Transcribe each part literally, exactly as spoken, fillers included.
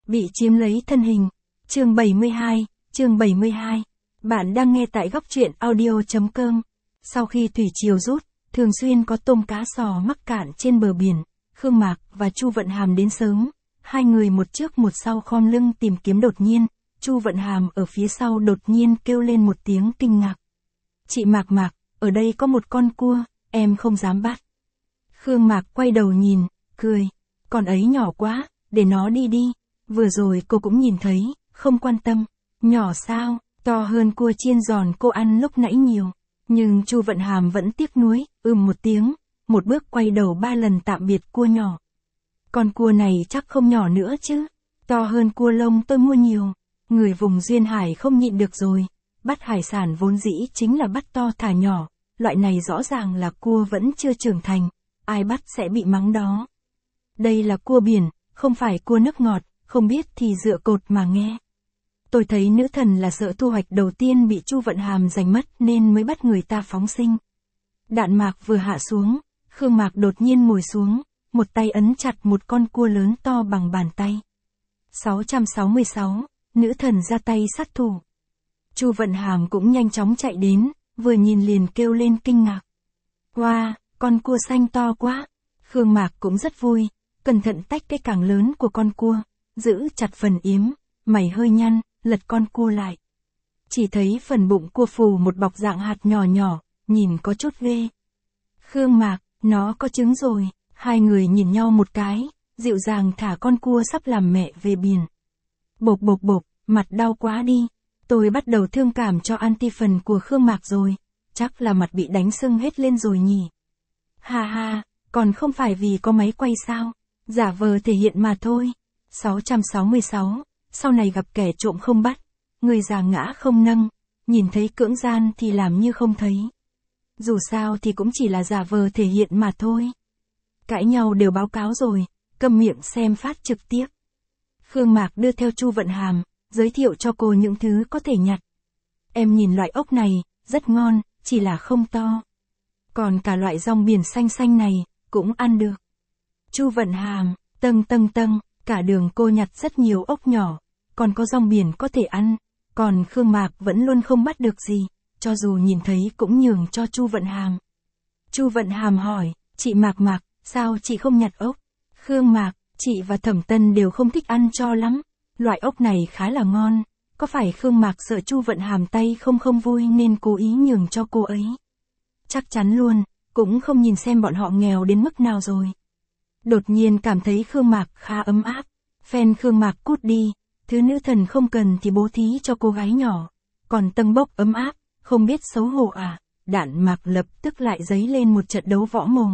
Bị chiếm lấy thân hình. Chương bảy mươi hai, chương bảy mươi hai. Bạn đang nghe tại góc truyện audio chấm com. Sau khi thủy triều rút, thường xuyên có tôm cá sò mắc cạn trên bờ biển, Khương Mạc và Chu Vận Hàm đến sớm. Hai người một trước một sau khom lưng tìm kiếm, đột nhiên, Chu Vận Hàm ở phía sau đột nhiên kêu lên một tiếng kinh ngạc. Chị Mạc Mạc, ở đây có một con cua, em không dám bắt. Khương Mạc quay đầu nhìn, cười. Con ấy nhỏ quá, để nó đi đi. Vừa rồi cô cũng nhìn thấy, không quan tâm. Nhỏ sao, to hơn cua chiên giòn cô ăn lúc nãy nhiều. Nhưng Chu Vận Hàm vẫn tiếc nuối, ừm một tiếng, một bước quay đầu ba lần tạm biệt cua nhỏ. Con cua này chắc không nhỏ nữa chứ, to hơn cua lông tôi mua nhiều. Người vùng duyên hải không nhịn được rồi, bắt hải sản vốn dĩ chính là bắt to thả nhỏ, loại này rõ ràng là cua vẫn chưa trưởng thành, ai bắt sẽ bị mắng đó. Đây là cua biển, không phải cua nước ngọt, không biết thì dựa cột mà nghe. Tôi thấy nữ thần là sợ thu hoạch đầu tiên bị Chu Vận Hàm giành mất nên mới bắt người ta phóng sinh. Đạn mạc vừa hạ xuống, Khương Mạc đột nhiên ngồi xuống, một tay ấn chặt một con cua lớn to bằng bàn tay. sáu trăm sáu mươi sáu, nữ thần ra tay sát thủ. Chu Vận Hàm cũng nhanh chóng chạy đến, vừa nhìn liền kêu lên kinh ngạc. Wow, con cua xanh to quá. Khương Mạc cũng rất vui, cẩn thận tách cái càng lớn của con cua, giữ chặt phần yếm, mày hơi nhăn, lật con cua lại. Chỉ thấy phần bụng cua phù một bọc dạng hạt nhỏ nhỏ, nhìn có chút ghê. Khương Mạc, nó có trứng rồi. Hai người nhìn nhau một cái, dịu dàng thả con cua sắp làm mẹ về biển. Bộp bộp bộp, mặt đau quá đi. Tôi bắt đầu thương cảm cho anti phần của Khương Mạc rồi, chắc là mặt bị đánh sưng hết lên rồi nhỉ. Ha ha, còn không phải vì có máy quay sao, giả vờ thể hiện mà thôi. sáu trăm sáu mươi sáu, sau này gặp kẻ trộm không bắt, người già ngã không nâng, nhìn thấy cưỡng gian thì làm như không thấy. Dù sao thì cũng chỉ là giả vờ thể hiện mà thôi. Cãi nhau đều báo cáo rồi, câm miệng xem phát trực tiếp. Khương Mạc đưa theo Chu Vận Hàm, giới thiệu cho cô những thứ có thể nhặt. Em nhìn loại ốc này, rất ngon, chỉ là không to. Còn cả loại rong biển xanh xanh này, cũng ăn được. Chu Vận Hàm, tâng tâng tâng, cả đường cô nhặt rất nhiều ốc nhỏ, còn có rong biển có thể ăn, còn Khương Mạc vẫn luôn không bắt được gì, cho dù nhìn thấy cũng nhường cho Chu Vận Hàm. Chu Vận Hàm hỏi, chị Mạc Mạc, sao chị không nhặt ốc? Khương Mạc, chị và Thẩm Tân đều không thích ăn cho lắm, loại ốc này khá là ngon, có phải Khương Mạc sợ Chu Vận Hàm tay không không vui nên cố ý nhường cho cô ấy? Chắc chắn luôn, cũng không nhìn xem bọn họ nghèo đến mức nào rồi. Đột nhiên cảm thấy Khương Mạc khá ấm áp, phen Khương Mạc cút đi, thứ nữ thần không cần thì bố thí cho cô gái nhỏ, còn tâng bốc ấm áp, không biết xấu hổ à, Đạn Mạc lập tức lại dấy lên một trận đấu võ mồm.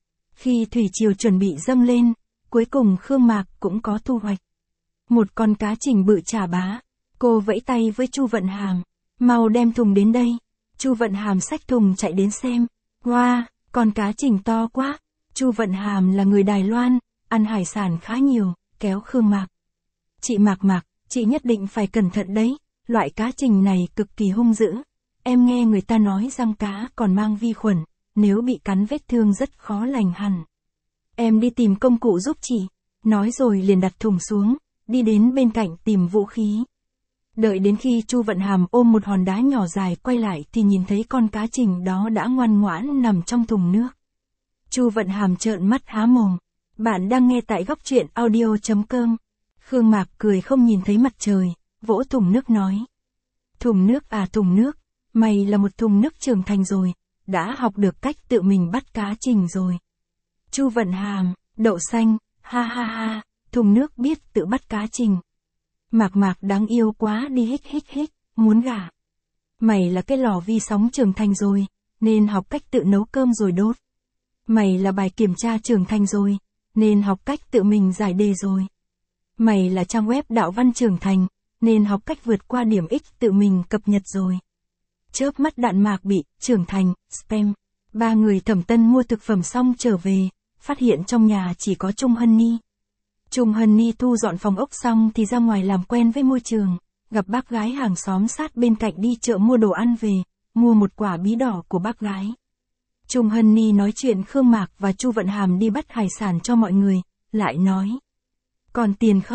Khi thủy triều chuẩn bị dâng lên, cuối cùng Khương Mạc cũng có thu hoạch. Một con cá trình bự chà bá, cô vẫy tay với Chu Vận Hàm, mau đem thùng đến đây. Chu Vận Hàm xách thùng chạy đến xem, wow, con cá trình to quá. Chu Vận Hàm là người Đài Loan, ăn hải sản khá nhiều, kéo Khương Mạc. Chị Mạc Mạc, chị nhất định phải cẩn thận đấy, loại cá trình này cực kỳ hung dữ. Em nghe người ta nói răng cá còn mang vi khuẩn, nếu bị cắn vết thương rất khó lành hẳn. Em đi tìm công cụ giúp chị, nói rồi liền đặt thùng xuống, đi đến bên cạnh tìm vũ khí. Đợi đến khi Chu Vận Hàm ôm một hòn đá nhỏ dài quay lại thì nhìn thấy con cá trình đó đã ngoan ngoãn nằm trong thùng nước. Chu Vận Hàm trợn mắt há mồm. Bạn đang nghe tại góc truyện audio chấm com. Khương Mạc cười không nhìn thấy mặt trời, vỗ thùng nước nói. Thùng nước à thùng nước, mày là một thùng nước trưởng thành rồi, đã học được cách tự mình bắt cá trình rồi. Chu Vận Hàm, đậu xanh, ha ha ha, thùng nước biết tự bắt cá trình. Mạc Mạc đáng yêu quá đi hích hích hích, muốn gả. Mày là cái lò vi sóng trưởng thành rồi, nên học cách tự nấu cơm rồi đốt. Mày là bài kiểm tra trưởng thành rồi, nên học cách tự mình giải đề rồi. Mày là trang web đạo văn trưởng thành, nên học cách vượt qua điểm X tự mình cập nhật rồi. Chớp mắt Đạn Mạc bị trưởng thành, spam. Ba người Thẩm Tân mua thực phẩm xong trở về, phát hiện trong nhà chỉ có Trung Hân Ni. Trung Hân Ni thu dọn phòng ốc xong thì ra ngoài làm quen với môi trường, gặp bác gái hàng xóm sát bên cạnh đi chợ mua đồ ăn về, mua một quả bí đỏ của bác gái. Trung Hân Ni nói chuyện Khương Mạc và Chu Vận Hàm đi bắt hải sản cho mọi người, lại nói. Còn tiền không,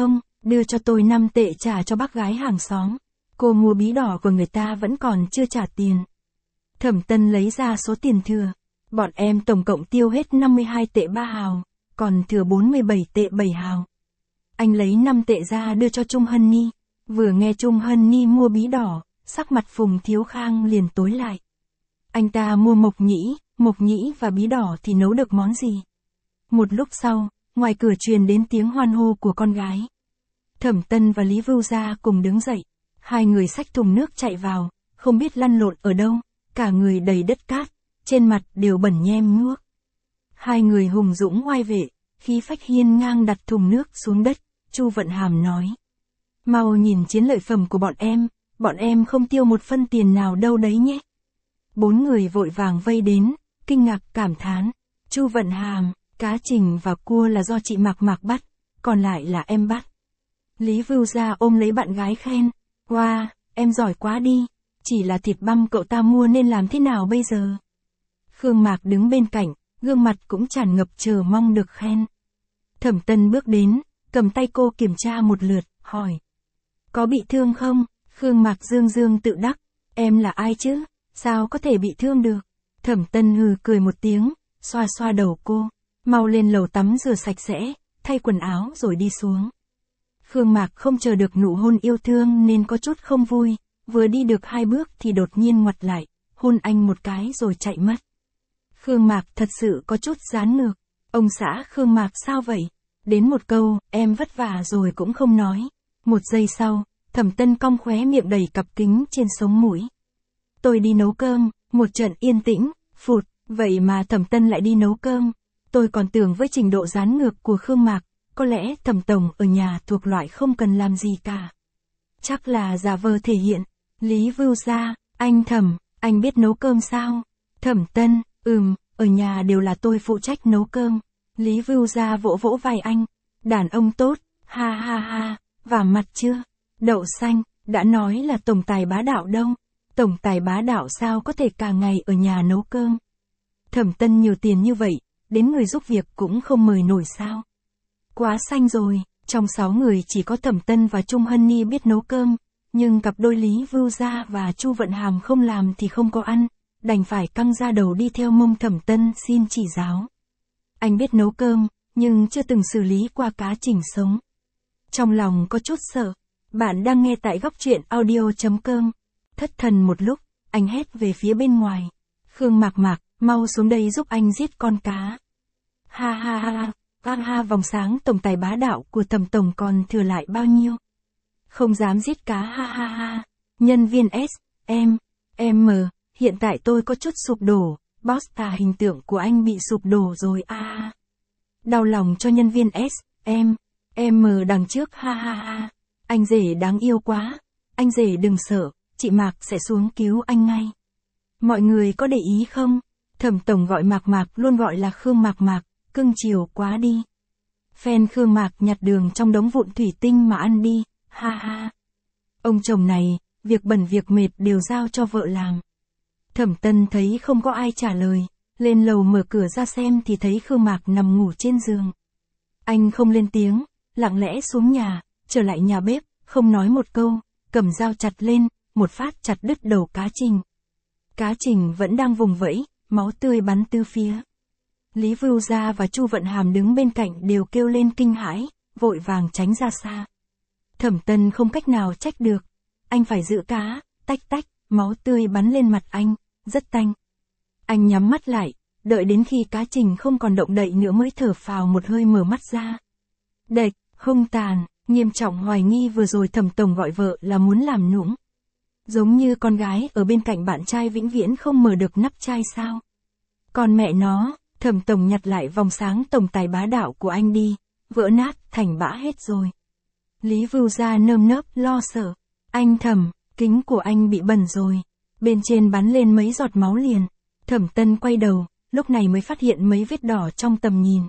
đưa cho tôi năm tệ trả cho bác gái hàng xóm. Cô mua bí đỏ của người ta vẫn còn chưa trả tiền. Thẩm Tân lấy ra số tiền thừa. Bọn em tổng cộng tiêu hết năm mươi hai tệ ba hào, còn thừa bốn mươi bảy tệ bảy hào. Anh lấy năm tệ ra đưa cho Trung Hân Ni. Vừa nghe Trung Hân Ni mua bí đỏ, sắc mặt Phùng Thiếu Khang liền tối lại. Anh ta mua mộc nhĩ, mộc nhĩ và bí đỏ thì nấu được món gì? Một lúc sau, ngoài cửa truyền đến tiếng hoan hô của con gái. Thẩm Tân và Lý Vưu Gia cùng đứng dậy. Hai người xách thùng nước chạy vào, không biết lăn lộn ở đâu, cả người đầy đất cát, trên mặt đều bẩn nhem nhuốc. Hai người hùng dũng oai vệ, khí phách hiên ngang đặt thùng nước xuống đất, Chu Vận Hàm nói. Mau nhìn chiến lợi phẩm của bọn em, bọn em không tiêu một phân tiền nào đâu đấy nhé. Bốn người vội vàng vây đến, kinh ngạc cảm thán. Chu Vận Hàm, cá trình và cua là do chị Mạc Mạc bắt, còn lại là em bắt. Lý Vưu Gia ôm lấy bạn gái khen. Wow, em giỏi quá đi, chỉ là thịt băm cậu ta mua nên làm thế nào bây giờ? Khương Mạc đứng bên cạnh, gương mặt cũng tràn ngập chờ mong được khen. Thẩm Tân bước đến, cầm tay cô kiểm tra một lượt, hỏi. Có bị thương không? Khương Mạc dương dương tự đắc. Em là ai chứ? Sao có thể bị thương được? Thẩm Tân hừ cười một tiếng, xoa xoa đầu cô. Mau lên lầu tắm rửa sạch sẽ, thay quần áo rồi đi xuống. Khương Mạc không chờ được nụ hôn yêu thương nên có chút không vui, vừa đi được hai bước thì đột nhiên ngoặt lại, hôn anh một cái rồi chạy mất. Khương Mạc thật sự có chút gián ngược. Ông xã Khương Mạc sao vậy? Đến một câu, em vất vả rồi cũng không nói. Một giây sau, Thẩm Tân cong khóe miệng đầy cặp kính trên sống mũi. Tôi đi nấu cơm, một trận yên tĩnh, phụt, vậy mà Thẩm Tân lại đi nấu cơm. Tôi còn tưởng với trình độ gián ngược của Khương Mạc, có lẽ Thẩm Tổng ở nhà thuộc loại không cần làm gì cả. Chắc là giả vờ thể hiện. Lý Vưu Gia, anh Thẩm, anh biết nấu cơm sao? Thẩm Tân, ừm, ở nhà đều là tôi phụ trách nấu cơm. Lý Vưu Gia vỗ vỗ vai anh. Đàn ông tốt, ha ha ha, vả mặt chưa? Đậu xanh, đã nói là tổng tài bá đạo đâu. Tổng tài bá đạo sao có thể cả ngày ở nhà nấu cơm? Thẩm Tân nhiều tiền như vậy, đến người giúp việc cũng không mời nổi sao? Quá xanh rồi, trong sáu người chỉ có Thẩm Tân và Trung Hân Ni biết nấu cơm, nhưng cặp đôi Lý Vưu Gia và Chu Vận Hàm không làm thì không có ăn, đành phải căng ra đầu đi theo mông Thẩm Tân xin chỉ giáo. Anh biết nấu cơm, nhưng chưa từng xử lý qua cá trình sống. Trong lòng có chút sợ. Bạn đang nghe tại góc truyện audio chấm com. Thất thần một lúc, anh hét về phía bên ngoài. Khương Mạc Mạc, mau xuống đây giúp anh giết con cá. Ha ha ha, ha ha, vòng sáng tổng tài bá đạo của Thẩm Tổng còn thừa lại bao nhiêu? Không dám giết cá, ha ha ha. Nhân viên S, em, M, hiện tại tôi có chút sụp đổ, boss tà hình tượng của anh bị sụp đổ rồi a. À. Đau lòng cho nhân viên S, em, M đằng trước, ha ha ha. Anh rể đáng yêu quá, anh rể đừng sợ, chị Mạc sẽ xuống cứu anh ngay. Mọi người có để ý không? Thẩm Tổng gọi Mạc Mạc luôn gọi là Khương Mạc Mạc, cưng chiều quá đi. Fan Khương Mạc nhặt đường trong đống vụn thủy tinh mà ăn đi, ha ha. Ông chồng này, việc bẩn việc mệt đều giao cho vợ làm. Thẩm Tân thấy không có ai trả lời, lên lầu mở cửa ra xem thì thấy Khương Mạc nằm ngủ trên giường. Anh không lên tiếng, lặng lẽ xuống nhà, trở lại nhà bếp, không nói một câu, cầm dao chặt lên, một phát chặt đứt đầu cá trình. Cá trình vẫn đang vùng vẫy, máu tươi bắn tứ phía. Lý Vưu Gia và Chu Vận Hàm đứng bên cạnh đều kêu lên kinh hãi, vội vàng tránh ra xa. Thẩm Tân không cách nào trách được, anh phải giữ cá, tách tách, máu tươi bắn lên mặt anh, rất tanh. Anh nhắm mắt lại, đợi đến khi cá trình không còn động đậy nữa mới thở phào một hơi mở mắt ra. Đệch, hung tàn, nghiêm trọng hoài nghi vừa rồi Thẩm Tổng gọi vợ là muốn làm nũng. Giống như con gái ở bên cạnh bạn trai vĩnh viễn không mở được nắp chai sao. Còn mẹ nó, Thẩm Tổng nhặt lại vòng sáng tổng tài bá đạo của anh đi, vỡ nát thành bã hết rồi. Lý Vưu Gia nơm nớp lo sợ. Anh Thẩm, kính của anh bị bẩn rồi. Bên trên bắn lên mấy giọt máu liền. Thẩm Tân quay đầu, lúc này mới phát hiện mấy vết đỏ trong tầm nhìn.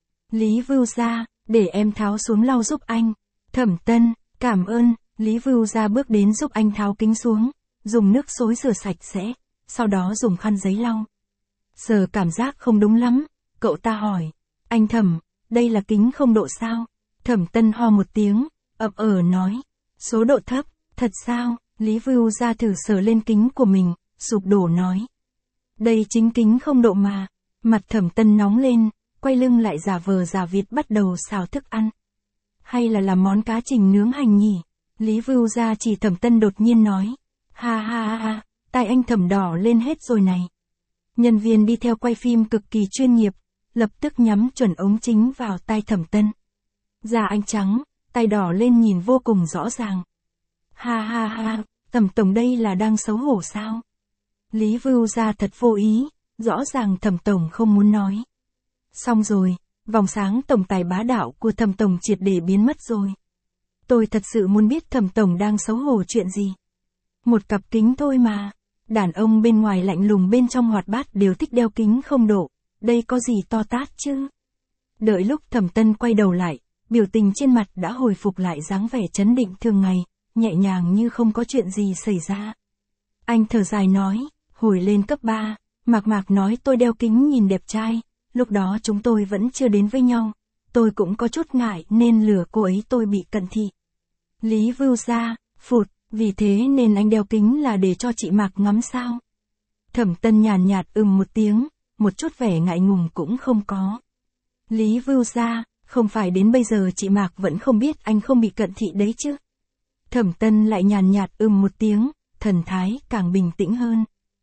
Lý Vưu Gia, để em tháo xuống lau giúp anh. Thẩm Tân, cảm ơn. Lý Vưu Gia bước đến giúp anh tháo kính xuống, dùng nước xối rửa sạch sẽ, sau đó dùng khăn giấy lau. Giờ cảm giác không đúng lắm, cậu ta hỏi. Anh Thẩm, đây là kính không độ sao? Thẩm Tân ho một tiếng, ậm ờ nói. Số độ thấp, thật sao? Lý Vưu ra thử sờ lên kính của mình, sụp đổ nói. Đây chính kính không độ mà. Mặt Thẩm Tân nóng lên, quay lưng lại giả vờ giả vịt bắt đầu xào thức ăn. Hay là làm món cá trình nướng hành nhỉ? Lý Vưu ra chỉ Thẩm Tân đột nhiên nói. Ha ha ha ha, tai anh Thẩm đỏ lên hết rồi này. Nhân viên đi theo quay phim cực kỳ chuyên nghiệp, lập tức nhắm chuẩn ống chính vào tai Thẩm Tân. Da anh trắng, tai đỏ lên nhìn vô cùng rõ ràng. Ha ha ha, Thẩm tổng đây là đang xấu hổ sao? Lý Vưu ra thật vô ý, rõ ràng Thẩm tổng không muốn nói. Xong rồi, vòng sáng tổng tài bá đạo của Thẩm tổng triệt để biến mất rồi. Tôi thật sự muốn biết Thẩm tổng đang xấu hổ chuyện gì. Một cặp kính thôi mà. Đàn ông bên ngoài lạnh lùng bên trong hoạt bát đều thích đeo kính không độ. Đây có gì to tát chứ? Đợi lúc Thẩm Tân quay đầu lại, biểu tình trên mặt đã hồi phục lại dáng vẻ trấn định thường ngày, nhẹ nhàng như không có chuyện gì xảy ra. Anh thở dài nói, hồi lên cấp ba, Mạc Mạc nói tôi đeo kính nhìn đẹp trai, lúc đó chúng tôi vẫn chưa đến với nhau. Tôi cũng có chút ngại nên lừa cô ấy tôi bị cận thị. Lý Vưu ra, phụt, vì thế nên anh đeo kính là để cho chị Mạc ngắm sao? Thẩm Tân nhàn nhạt ừm một tiếng, một chút vẻ ngại ngùng cũng không có. Lý Vưu ra, không phải đến bây giờ chị Mạc vẫn không biết anh không bị cận thị đấy chứ? Thẩm Tân lại nhàn nhạt ừm một tiếng, thần thái càng bình tĩnh hơn.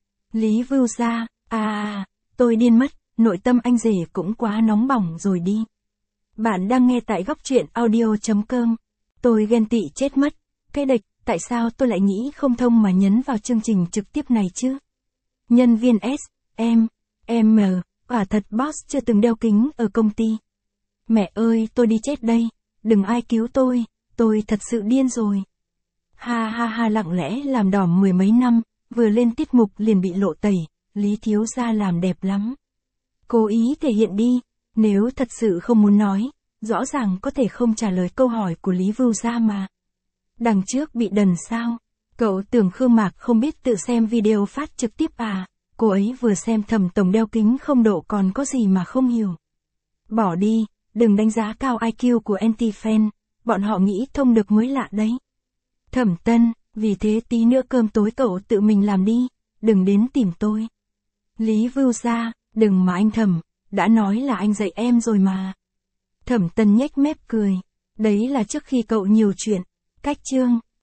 Lý Vưu ra, à, à, tôi điên mất, nội tâm anh rể cũng quá nóng bỏng rồi đi. Bạn đang nghe tại góc truyện audio chấm com. Tôi ghen tị chết mất. Cái địch, tại sao tôi lại nghĩ không thông mà nhấn vào chương trình trực tiếp này chứ? Nhân viên S, em, em, quả thật boss chưa từng đeo kính ở công ty. Mẹ ơi, tôi đi chết đây, đừng ai cứu tôi, tôi thật sự điên rồi. Ha ha ha, lặng lẽ làm đỏm mười mấy năm, vừa lên tiết mục liền bị lộ tẩy, Lý thiếu gia làm đẹp lắm. Cố ý thể hiện đi, nếu thật sự không muốn nói, rõ ràng có thể không trả lời câu hỏi của Lý Vưu gia mà. Đằng trước bị đần sao? Cậu tưởng Khương Mạc không biết tự xem video phát trực tiếp à? Cô ấy vừa xem Thẩm tổng đeo kính không độ còn có gì mà không hiểu. Bỏ đi, đừng đánh giá cao i kiu của anti-fan, bọn họ nghĩ thông được mới lạ đấy. Thẩm Tân, vì thế tí nữa cơm tối cậu tự mình làm đi, đừng đến tìm tôi. Lý Vưu gia, đừng mà anh Thẩm, đã nói là anh dạy em rồi mà. Thẩm Tân nhếch mép cười, đấy là trước khi cậu nhiều chuyện. Cách chương,